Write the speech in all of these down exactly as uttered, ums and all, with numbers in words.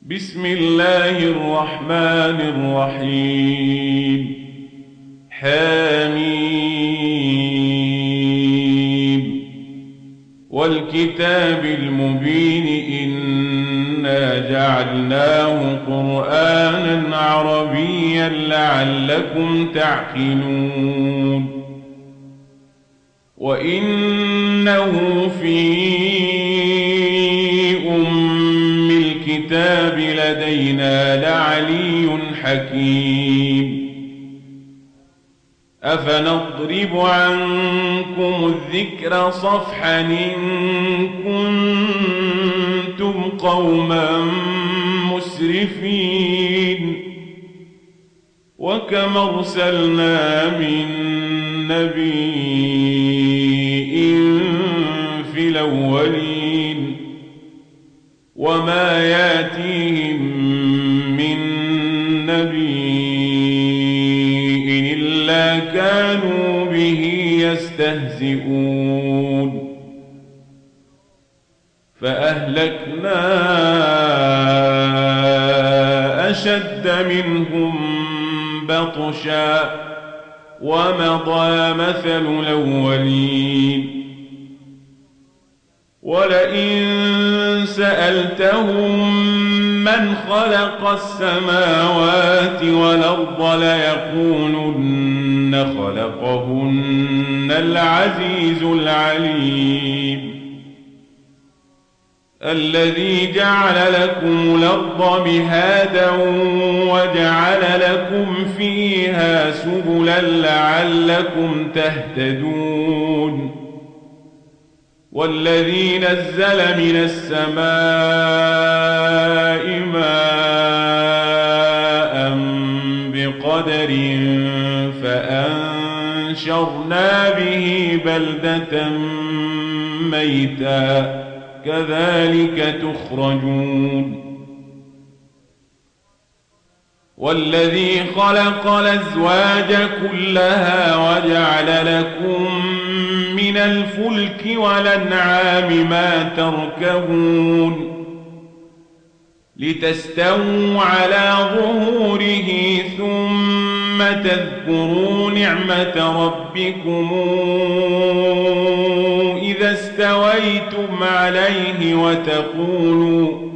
بسم الله الرحمن الرحيم. حميم والكتاب المبين إنا جعلناه قرآنا عربيا لعلكم تعقلون وإنه في أم الكتاب لدينا لعلي حكيم. أفنضرب عنكم الذكر صفحا إن كنتم قوما مسرفين وكم أرسلنا من نبي في الأولين وما ياتيهم من نبي إلا كانوا به يستهزئون فأهلكنا أشد منهم بطشا ومضى مثل الأولين ولئن سألتهم من خلق السماوات والأرض ليقولن خلقهن العزيز العليم الذي جعل لكم الأرض مهادا وجعل لكم فيها سبلا لعلكم تهتدون والذي نزل من السماء ماء بقدر فأنشرنا به بلدة ميتا كذلك تخرجون والذي خلق الأزواج كلها وجعل لكم من الفلك والأنعام ما تركبون لتستووا على ظهوره ثم تذكروا نعمة ربكم إذا استويتم عليه وتقولوا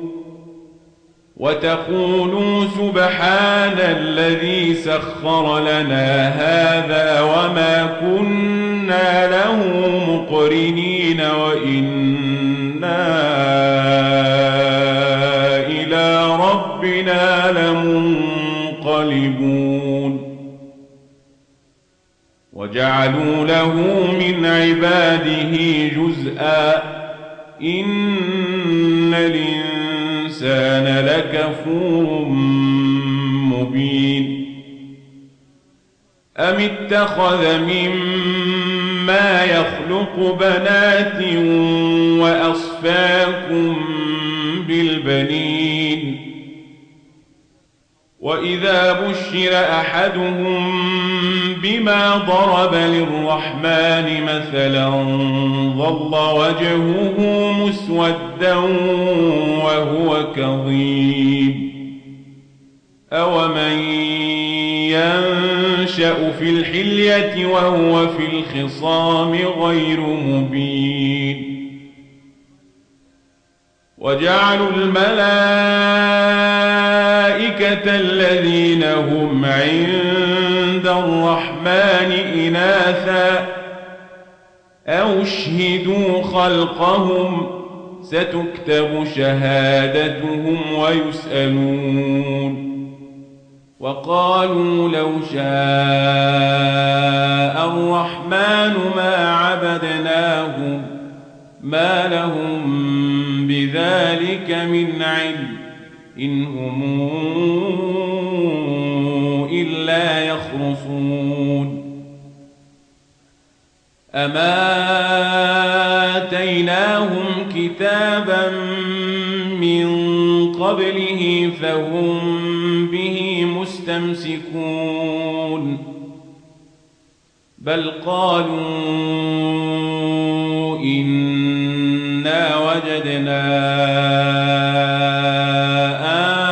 وتقولوا سبحان الذي سخر لنا هذا وما كنا له مقرنين وإنا إلى ربنا لمنقلبون وجعلوا له من عباده جزءا إن الإنسان لكفور مبين أم اتخذ مما يخلق بنات وأصفاكم بالبنين وإذا بشر أحدهم بما ضرب للرحمن مثلا ظل وجهه مسودا وهو كظيم أومن ينشأ في الحلية وهو في الخصام غير مبين وجعلوا الملائكة الذين هم عند الرحمن إناثا أو اشهدوا خلقهم ستكتب شهادتهم ويسألون وقالوا لو شاء الرحمن ما عبدناهم ما لهم بذلك من علم إن هم إلا يخرصون أما آتيناهم كتابا من قبله فهم به مستمسكون بل قالوا إنا وجدنا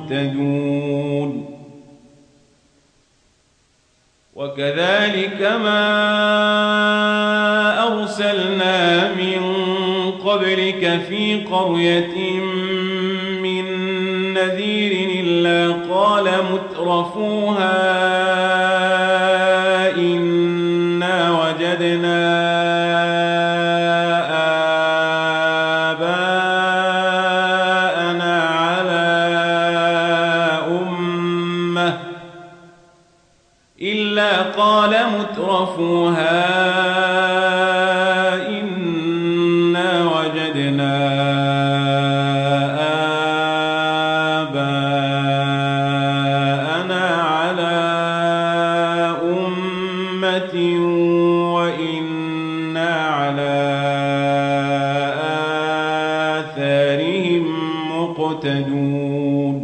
مهتدون. وكذلك ما أرسلنا من قبلك في قرية من نذير إلا قال مترفوها إنا وجدنا آباءنا على أمة إلا قال مترفوها إنا وجدنا آباءنا على أمة وإنا على آثارهم مقتدون.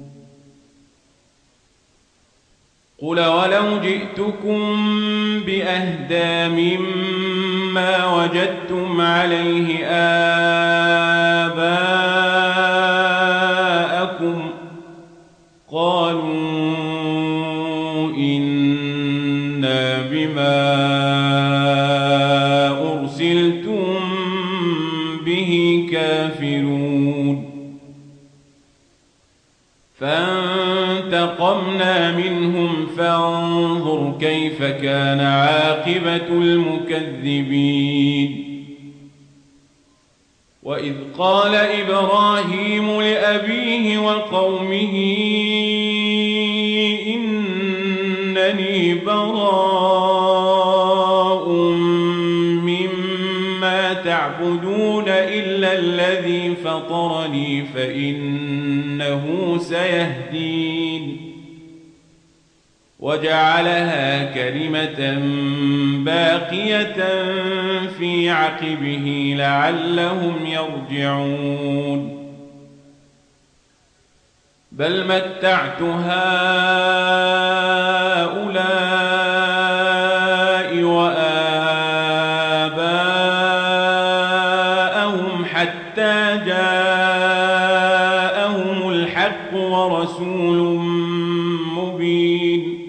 قل ولو جئتكم بأهدى مما وجدتم عليه آباءكم قالوا إنا بما أرسلتم به كافرون. فانتقمنا منهم فانظر كيف كان عاقبة المكذبين. وإذ قال إبراهيم لأبيه وقومه إنني براء مما تعبدون إلا الذي فطرني فإنه سيهدين. وجعلها كلمة باقية في عقبه لعلهم يرجعون. بل متعت هؤلاء وآباءهم حتى جاءهم الحق ورسول مبين.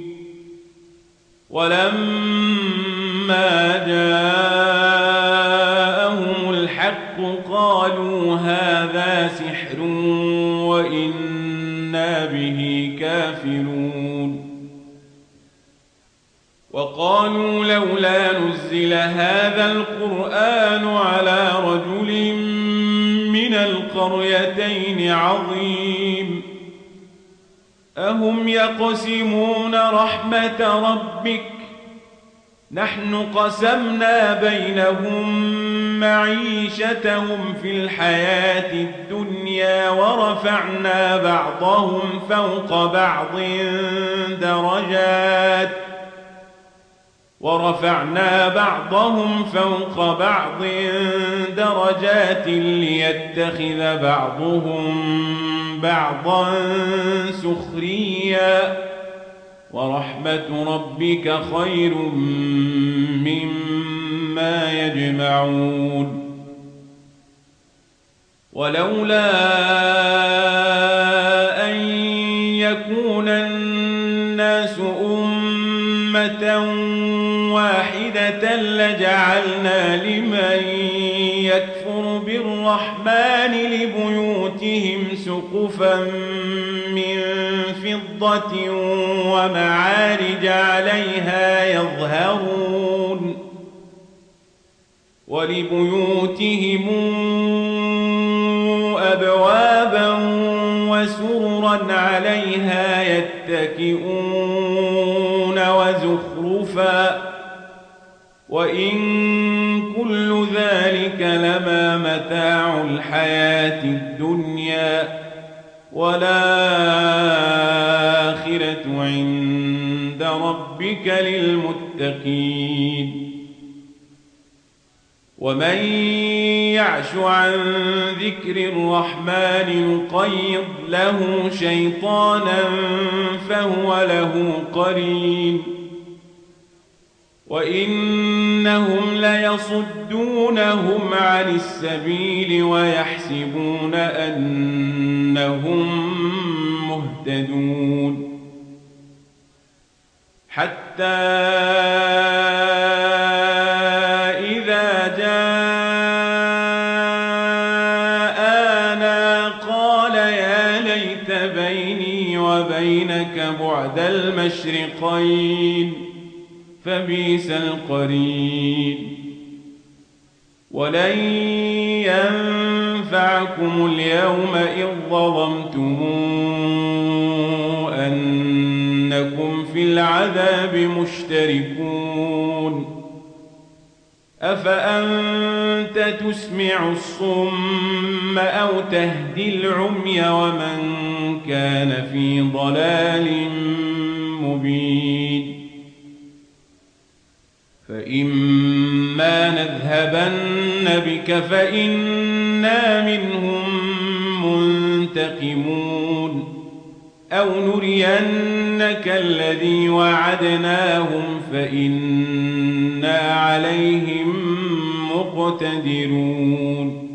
ولما جاءهم الحق قالوا هذا سحر وإنا به كافرون. وقالوا لولا نزل هذا القرآن على رجل من القريتين عظيم. أهم يقسمون رحمة ربك نحن قسمنا بينهم معيشتهم في الحياة الدنيا ورفعنا بعضهم فوق بعض درجات ورفعنا بعضهم فوق بعض درجات ليتخذ بعضهم بعضا سخريا ورحمة ربك خير مما يجمعون. ولولا أن يكون الناس أمة واحدة لجعلنا لمن يكفر بالرحمن لبيوتهم سقفا من فضة ومعارج عليها يظهرون ولبيوتهم أبوابا وسررا عليها يتكئون وزخرفا وإن كل ذلك لما متاع الحياة الدنيا والآخرة عند ربك للمتقين. ومن يعش عن ذكر الرحمن نقيض له شيطانا فهو له قرين وإنهم ليصدونهم عن السبيل ويحسبون أنهم مهتدون حتى إذا جاءنا قال يا ليت بيني وبينك بعد المشرقين فبئس القرين ولن ينفعكم اليوم إذ ظلمتم أنكم في العذاب مشتركون أفأنت تسمع الصم أو تهدي العمي ومن كان في ضلال مبين فإما نذهبن بك فإنا منهم منتقمون أو نرينك الذي وعدناهم فإنا عليهم مقتدرون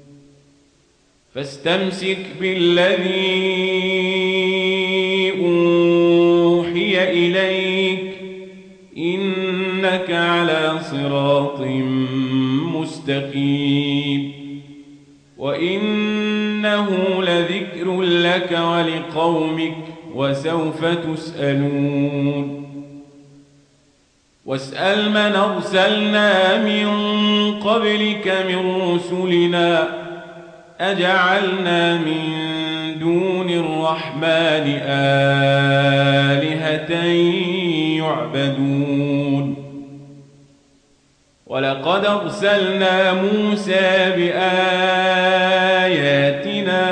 فاستمسك بالذي أوحي إليك إنك على صراط مستقيم وإنه لذكر لك ولقومك وسوف تسألون واسأل من أرسلنا من قبلك من رسلنا أجعلنا من دون الرحمن آلهة يعبدون ولقد أرسلنا موسى بآياتنا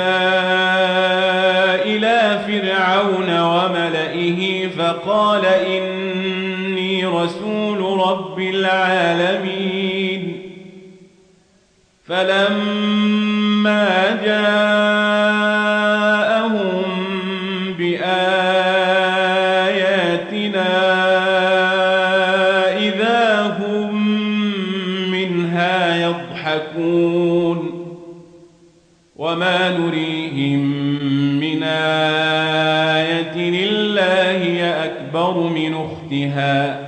إلى فرعون وملئه فقال إني رسول رب العالمين فلما جاءهم بآياتنا إذا هم منها يضحكون وما نريهم من آية إلا هي أكبر من أختها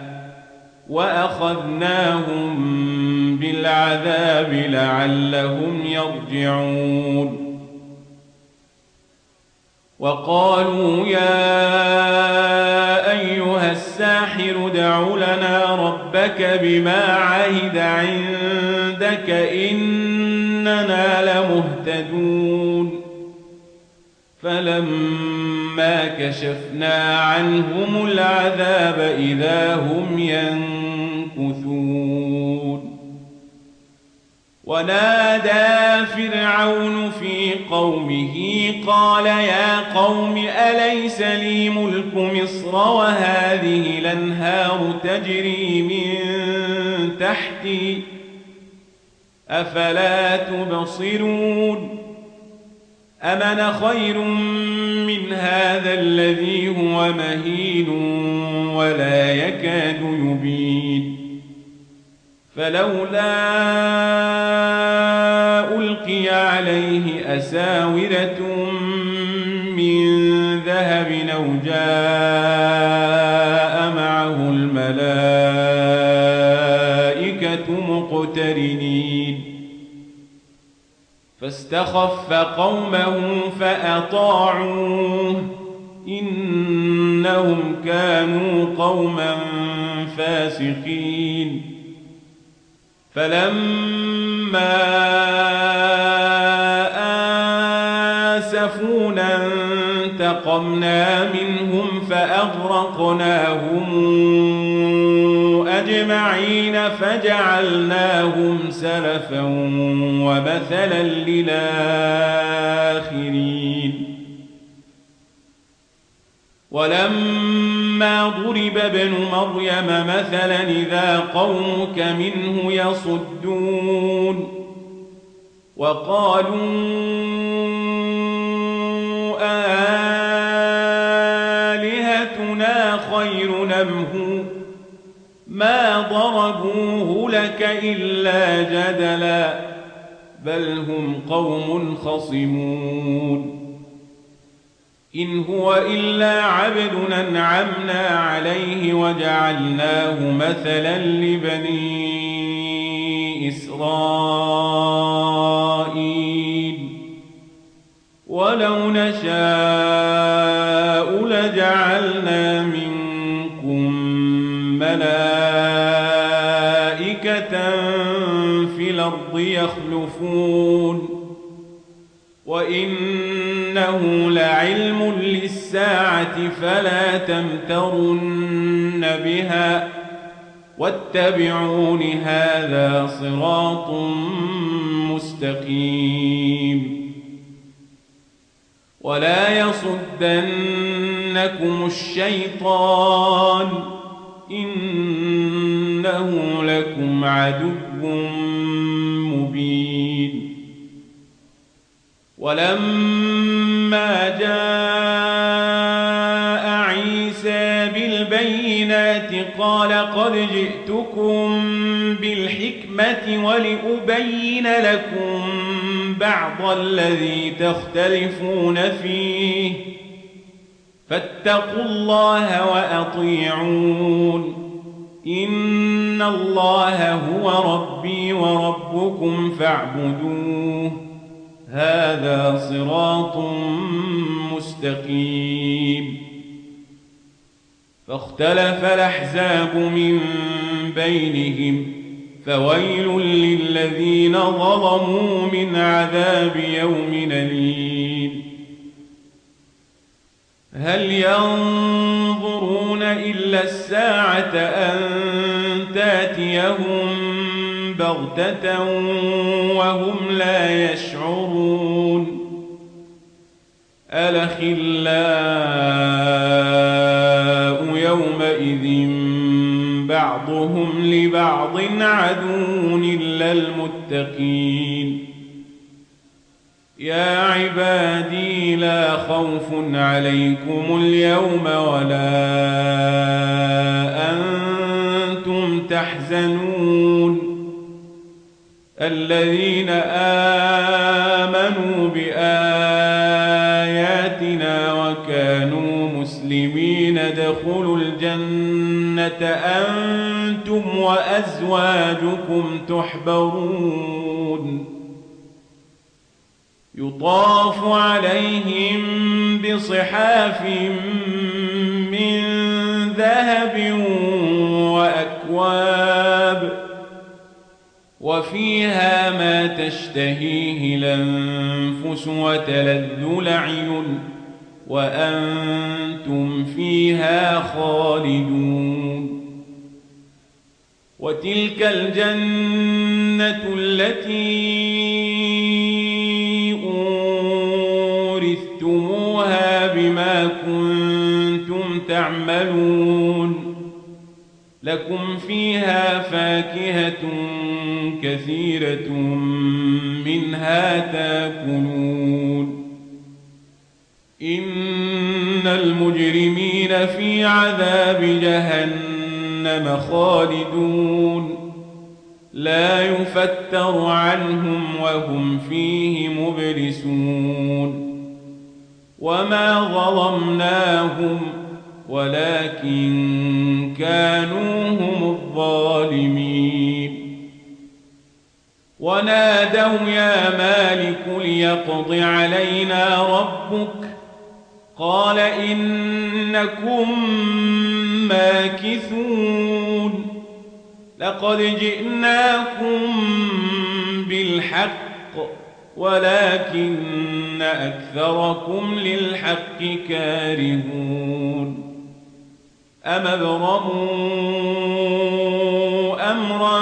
وأخذناهم بالعذاب لعلهم يرجعون وقالوا يا أيها الساحر ادع لنا ربك بما عهد عندك إننا لمهتدون فلما كشفنا عنهم العذاب إذا هم ينكثون ونادى فرعون في قومه قال يا قوم أليس لي ملك مصر وهذه الأنهار تجري من تحتي أفلا تبصرون أمن خير من هذا الذي هو مهين ولا يكاد يبين فلولا ألقي عليه أساورة من ذهب أو جاء معه الملائكة مقترنين فاستخف قومه فأطاعوه إنهم كانوا قوما فاسقين فلما آسفونا انتقمنا منهم فأغرقناهم أجمعين فجعلناهم سلفا ومثلا للآخرين ولما ضرب ابن مريم مثلا إذا قومك منه يصدون وقالوا آلهتنا خير أم هو ما ضربوه لك إلا جدلا بل هم قوم خصمون إن هو إلا عبد أنعمنا عليه وجعلناه مثلا لبني إسرائيل ولو نشاء لجعلنا منكم ملائكة في الأرض يخلفون وإنه لعلم للساعة فلا تمترن بها واتبعون هذا صراط مستقيم ولا يصدنكم الشيطان إنه لكم عدو مبين ولما جاء عيسى بالبينات قال قد جئتكم بالحكمة ولأبين لكم بعض الذي تختلفون فيه فاتقوا الله وأطيعون إن الله هو ربي وربكم فاعبدوه هذا صراط مستقيم فاختلف الأحزاب من بينهم فويل للذين ظلموا من عذاب يوم أليم هل ينظرون إلا الساعة أن تأتيهم بغتة وهم لا يشعرون الأخلاء يومئذ بعضهم لبعض عدو إلا المتقين يا عبادي لا خوف عليكم اليوم ولا أنتم تحزنون الذين آمنوا بآياتنا وكانوا مسلمين ادخلوا الجنة أنتم وأزواجكم تحبرون يطاف عليهم بصحاف من ذهب وأكواب وفيها ما تشتهيه الأنفس وتلذ الأعين وأنتم فيها خالدون وتلك الجنة التي أورثتموها بما كنتم تعملون لكم فيها فاكهة كثيرة منها تاكلون إن المجرمين في عذاب جهنم خالدون لا يفتر عنهم وهم فيه مبلسون وما ظلمناهم ولكن كانوا هم الظالمين ونادوا يا مالك ليقض علينا ربك قال إنكم ماكثون لقد جئناكم بالحق ولكن أكثركم للحق كارهون أم ابرموا أمرا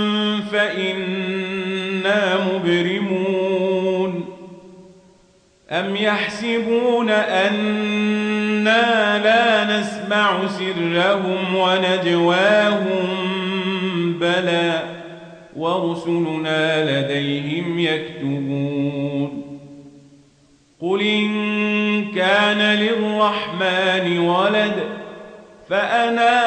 فإنا مبرمون أم يحسبون أنا لا نسمع سرهم ونجواهم بلى ورسلنا لديهم يكتبون قل إن كان للرحمن ولد فأنا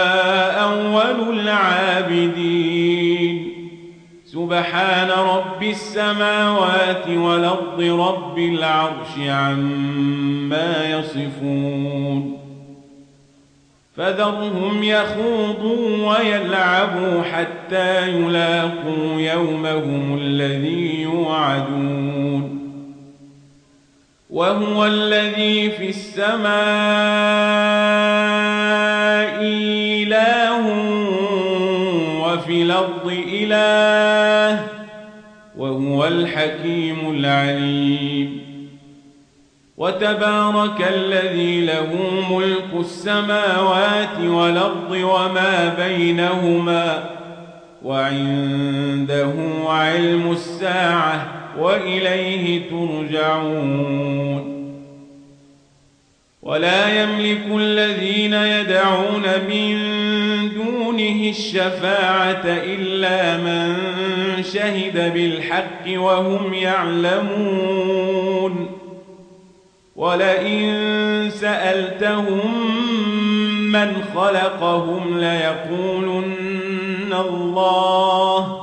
أول العابدين سبحان رب السماوات والأرض رب العرش عما يصفون فذرهم يخوضوا ويلعبوا حتى يلاقوا يومهم الذي يوعدون وهو الذي في السماء إله وفي الأرض إله وهو الحكيم العليم وتبارك الذي له ملك السماوات والأرض وما بينهما وعنده علم الساعة وإليه ترجعون ولا يملك الذين يدعون من دونه الشفاعة إلا من شهد بالحق وهم يعلمون ولئن سألتهم من خلقهم ليقولن الله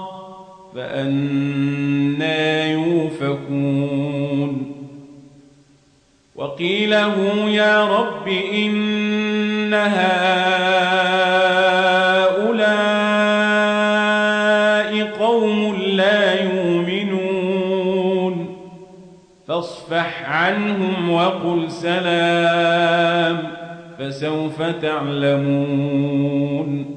فأنى يؤفكون وقيله يا رب إن هؤلاء قوم لا يؤمنون فاصفح عنهم وقل سلام فسوف تعلمون